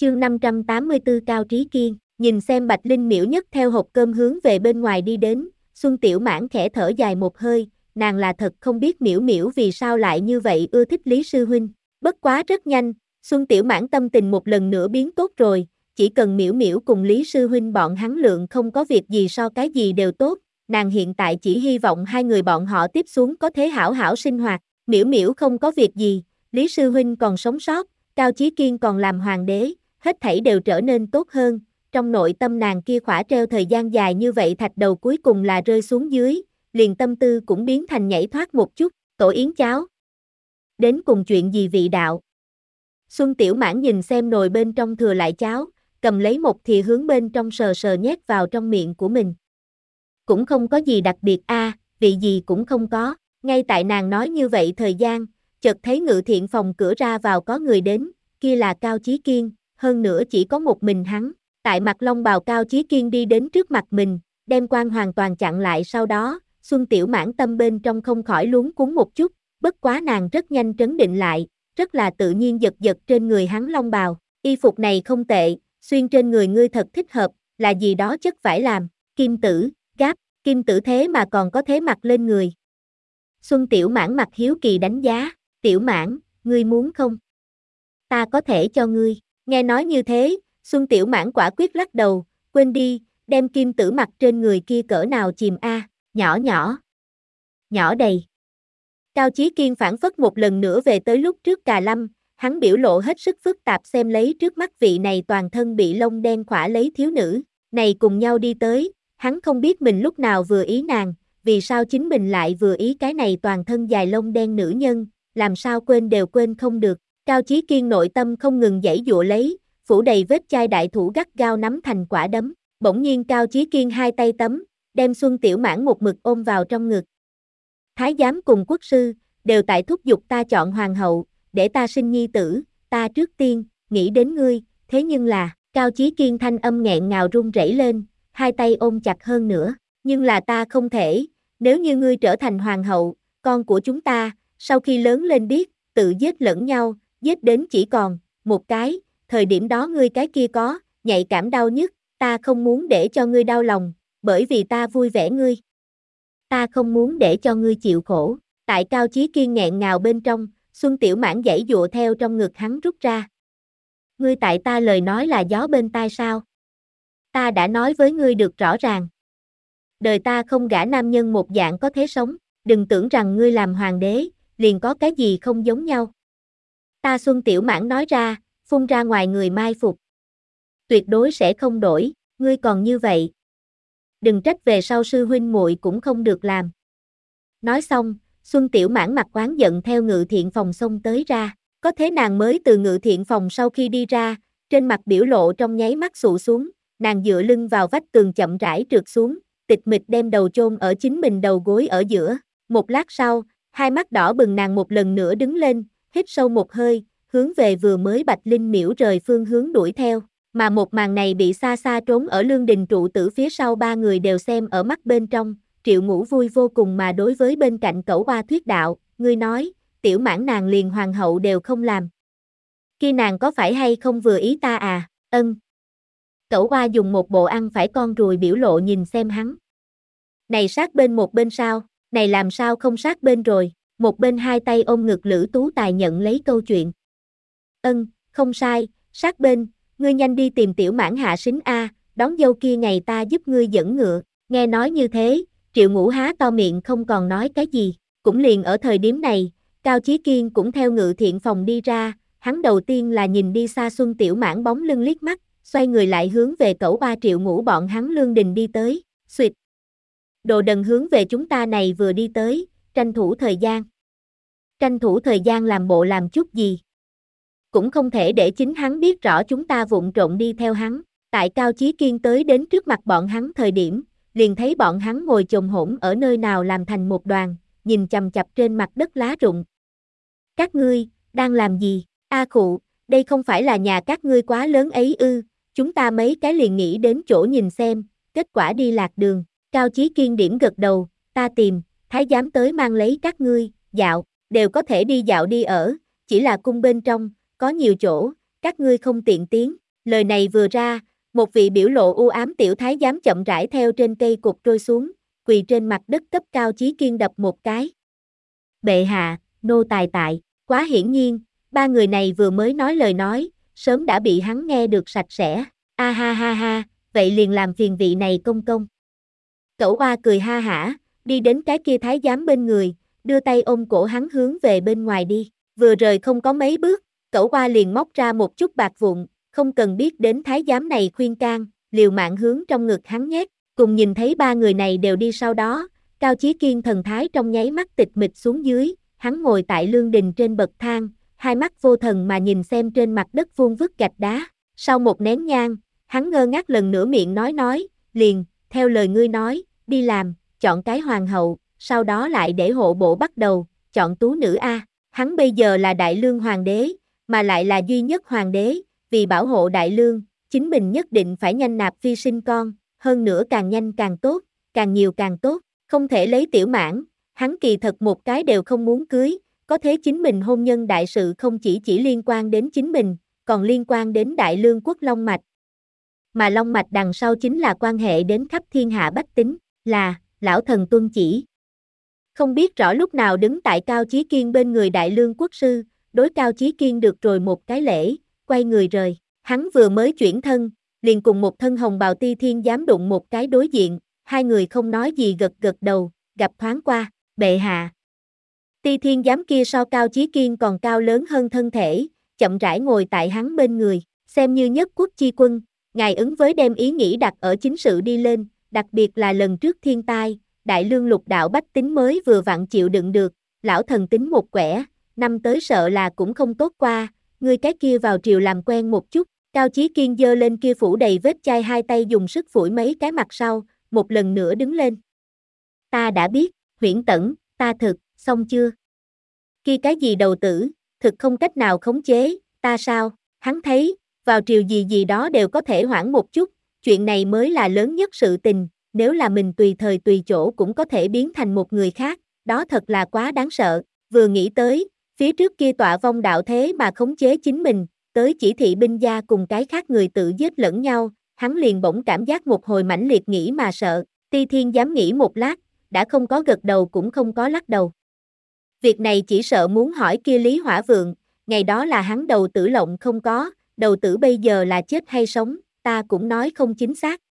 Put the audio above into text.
Chương 584 Cao Trí Kiên, nhìn xem Bạch Linh Miễu nhất theo hộp cơm hướng về bên ngoài đi đến, Xuân Tiểu Mãn khẽ thở dài một hơi, nàng là thật không biết Miễu Miễu vì sao lại như vậy ưa thích Lý Sư Huynh. Bất quá rất nhanh, Xuân Tiểu Mãn tâm tình một lần nữa biến tốt rồi, chỉ cần Miễu Miễu cùng Lý Sư Huynh bọn hắn lượng không có việc gì so cái gì đều tốt, nàng hiện tại chỉ hy vọng hai người bọn họ tiếp xuống có thể hảo hảo sinh hoạt. Miễu Miễu không có việc gì, Lý Sư Huynh còn sống sót, Cao Chí Kiên còn làm hoàng đế, hết thảy đều trở nên tốt hơn. Trong nội tâm nàng kia khỏa treo thời gian dài như vậy thạch đầu cuối cùng là rơi xuống dưới, liền tâm tư cũng biến thành nhảy thoát một chút, tổ yến cháo. Đến cùng chuyện gì vị đạo? Xuân Tiểu Mãn nhìn xem nồi bên trong thừa lại cháo, cầm lấy một thìa hướng bên trong sờ sờ nhét vào trong miệng của mình. Cũng không có gì đặc biệt vị gì cũng không có. Ngay tại nàng nói như vậy thời gian, chợt thấy Ngự Thiện phòng cửa ra vào có người đến, kia là Cao Chí Kiên, hơn nữa chỉ có một mình hắn. Tại mặt long bào Cao Chí Kiên đi đến trước mặt mình, đem quan hoàn toàn chặn lại sau đó, Xuân Tiểu Mãn tâm bên trong không khỏi luống cuống một chút, bất quá nàng rất nhanh trấn định lại, rất là tự nhiên giật giật trên người hắn long bào, y phục này không tệ, xuyên trên người ngươi thật thích hợp, là gì đó chất phải làm, kim tử, gáp, kim tử thế mà còn có thế mặc lên người. Xuân Tiểu Mãn mặt hiếu kỳ đánh giá, Tiểu Mãn, ngươi muốn không? Ta có thể cho ngươi, nghe nói như thế, Xuân Tiểu Mãn quả quyết lắc đầu, quên đi, đem kim tử mặc trên người kia cỡ nào chìm nhỏ nhỏ đầy. Cao Chí Kiên phản phất một lần nữa về tới lúc trước Cà Lâm, hắn biểu lộ hết sức phức tạp xem lấy trước mắt vị này toàn thân bị lông đen khỏa lấy thiếu nữ, này cùng nhau đi tới, hắn không biết mình lúc nào vừa ý nàng, vì sao chính mình lại vừa ý cái này toàn thân dài lông đen nữ nhân, làm sao quên đều quên không được. Cao Chí Kiên nội tâm không ngừng giãy giụa lấy, phủ đầy vết chai đại thủ gắt gao nắm thành quả đấm, bỗng nhiên Cao Chí Kiên hai tay tấm, đem Xuân Tiểu Mãn một mực ôm vào trong ngực. Thái giám cùng quốc sư, đều tại thúc giục ta chọn hoàng hậu, để ta sinh nhi tử, ta trước tiên, nghĩ đến ngươi, thế nhưng là, Cao Chí Kiên thanh âm nghẹn ngào run rẩy lên, hai tay ôm chặt hơn nữa, nhưng là ta không thể, nếu như ngươi trở thành hoàng hậu, con của chúng ta, sau khi lớn lên biết, tự giết lẫn nhau, giết đến chỉ còn, một cái, thời điểm đó ngươi cái kia có, nhạy cảm đau nhất, ta không muốn để cho ngươi đau lòng, bởi vì ta vui vẻ ngươi. Ta không muốn để cho ngươi chịu khổ, tại Cao Chí Kiên nghẹn ngào bên trong, Xuân Tiểu Mãn giãy giụa theo trong ngực hắn rút ra. Ngươi tại ta lời nói là gió bên tai sao? Ta đã nói với ngươi được rõ ràng. Đời ta không gả nam nhân một dạng có thế sống, đừng tưởng rằng ngươi làm hoàng đế, liền có cái gì không giống nhau. Ta Xuân Tiểu Mãn nói ra, phun ra ngoài người mai phục. Tuyệt đối sẽ không đổi, ngươi còn như vậy. Đừng trách về sau sư huynh muội cũng không được làm. Nói xong, Xuân Tiểu Mãn mặt oán giận theo Ngự Thiện phòng xông tới ra, có thế nàng mới từ Ngự Thiện phòng sau khi đi ra, trên mặt biểu lộ trong nháy mắt xụ xuống, nàng dựa lưng vào vách tường chậm rãi trượt xuống, tịch mịch đem đầu chôn ở chính mình đầu gối ở giữa, một lát sau, hai mắt đỏ bừng nàng một lần nữa đứng lên, hít sâu một hơi, hướng về vừa mới Bạch Linh Miễu rời phương hướng đuổi theo, mà một màn này bị xa xa trốn ở Lương Đình trụ tử phía sau ba người đều xem ở mắt bên trong. Triệu Ngũ vui vô cùng mà đối với bên cạnh Cẩu Oa thuyết đạo, ngươi nói, Tiểu Mãn nàng liền hoàng hậu đều không làm. Khi nàng có phải hay không vừa ý ta à, ân. Cẩu Oa dùng một bộ ăn phải con ruồi biểu lộ nhìn xem hắn. Này sát bên một bên sao, này làm sao không sát bên rồi, một bên hai tay ôm ngực Lữ Tú Tài nhận lấy câu chuyện. Ân, không sai, sát bên, ngươi nhanh đi tìm Tiểu Mãn hạ sính đón dâu kia ngày ta giúp ngươi dẫn ngựa, nghe nói như thế. Triệu Ngũ há to miệng không còn nói cái gì, cũng liền ở thời điểm này, Cao Chí Kiên cũng theo Ngự Thiện phòng đi ra, hắn đầu tiên là nhìn đi xa Xuân Tiểu Mãn bóng lưng liếc mắt, xoay người lại hướng về Cẩu Oa Triệu Ngũ bọn hắn Lương Đình đi tới, xuyệt. Đồ đần hướng về chúng ta này vừa đi tới, tranh thủ thời gian. Tranh thủ thời gian làm bộ làm chút gì. Cũng không thể để chính hắn biết rõ chúng ta vụng trộn đi theo hắn, tại Cao Chí Kiên tới đến trước mặt bọn hắn thời điểm, liền thấy bọn hắn ngồi chồm hổm ở nơi nào làm thành một đoàn, nhìn chằm chằm trên mặt đất lá rụng. Các ngươi, đang làm gì? Khụ, đây không phải là nhà các ngươi quá lớn ấy ư, chúng ta mấy cái liền nghĩ đến chỗ nhìn xem, kết quả đi lạc đường. Cao Chí Kiên điểm gật đầu, ta tìm, thái giám tới mang lấy các ngươi, dạo, đều có thể đi dạo đi ở, chỉ là cung bên trong, có nhiều chỗ, các ngươi không tiện tiến, Lời này vừa ra, một vị biểu lộ u ám tiểu thái giám chậm rãi theo trên cây cột trôi xuống, quỳ trên mặt đất cấp Cao Chí Kiên đập một cái. Bệ hạ, nô tài tại, quá hiển nhiên, ba người này vừa mới nói lời nói, sớm đã bị hắn nghe được sạch sẽ. A ha ha ha, vậy liền làm phiền vị này công công. Cẩu Oa cười ha hả, đi đến cái kia thái giám bên người, đưa tay ôm cổ hắn hướng về bên ngoài đi. Vừa rời không có mấy bước, Cẩu Oa liền móc ra một chút bạc vụn, không cần biết đến thái giám này khuyên can, liều mạng hướng trong ngực hắn nhét. Cùng nhìn thấy ba người này đều đi sau đó, Cao Chí Kiên thần thái trong nháy mắt tịch mịch xuống dưới, hắn ngồi tại lương đình trên bậc thang, hai mắt vô thần mà nhìn xem trên mặt đất vuông vức gạch đá. Sau một nén nhang, hắn ngơ ngác lần nữa miệng nói, liền, theo lời ngươi nói, đi làm, chọn cái hoàng hậu, sau đó lại để hộ bộ bắt đầu, chọn tú nữ A. Hắn bây giờ là đại lương hoàng đế, mà lại là duy nhất hoàng đế, vì bảo hộ đại lương, chính mình nhất định phải nhanh nạp phi sinh con, hơn nữa càng nhanh càng tốt, càng nhiều càng tốt, không thể lấy tiểu mãn, hắn kỳ thật một cái đều không muốn cưới, có thế chính mình hôn nhân đại sự không chỉ liên quan đến chính mình, còn liên quan đến đại lương quốc Long Mạch. Mà Long Mạch đằng sau chính là quan hệ đến khắp thiên hạ bách tính, là, lão thần tuân chỉ. Không biết rõ lúc nào đứng tại Cao Chí Kiên bên người đại lương quốc sư, đối Cao Chí Kiên được rồi một cái lễ, quay người rời, hắn vừa mới chuyển thân, liền cùng một thân hồng bào Ti Thiên giám đụng một cái đối diện, hai người không nói gì gật gật đầu, gặp thoáng qua, bệ hạ. Ti Thiên giám kia so Cao Chí Kiên còn cao lớn hơn thân thể, chậm rãi ngồi tại hắn bên người, xem như nhất quốc chi quân, ngài ứng với đem ý nghĩ đặt ở chính sự đi lên, đặc biệt là lần trước thiên tai, đại lương lục đạo bách tính mới vừa vặn chịu đựng được, lão thần tính một quẻ, năm tới sợ là cũng không tốt qua, ngươi cái kia vào triều làm quen một chút. Cao Chí Kiên giơ lên kia phủ đầy vết chai hai tay dùng sức phủi mấy cái mặt sau, một lần nữa đứng lên. Ta đã biết, Huyễn Tẩn, ta thực, xong chưa? Kia cái gì đầu tử, thực không cách nào khống chế, ta sao? Hắn thấy, vào triều gì gì đó đều có thể hoãn một chút, chuyện này mới là lớn nhất sự tình, nếu là mình tùy thời tùy chỗ cũng có thể biến thành một người khác, đó thật là quá đáng sợ, vừa nghĩ tới, phía trước kia tọa vong đạo thế mà khống chế chính mình, tới chỉ thị binh gia cùng cái khác người tự giết lẫn nhau, hắn liền bỗng cảm giác một hồi mãnh liệt nghĩ mà sợ, Ti Thiên dám nghĩ một lát, đã không có gật đầu cũng không có lắc đầu. Việc này chỉ sợ muốn hỏi kia Lý Hỏa Vượng, ngày đó là hắn đầu tử lộng không có, đầu tử bây giờ là chết hay sống, ta cũng nói không chính xác.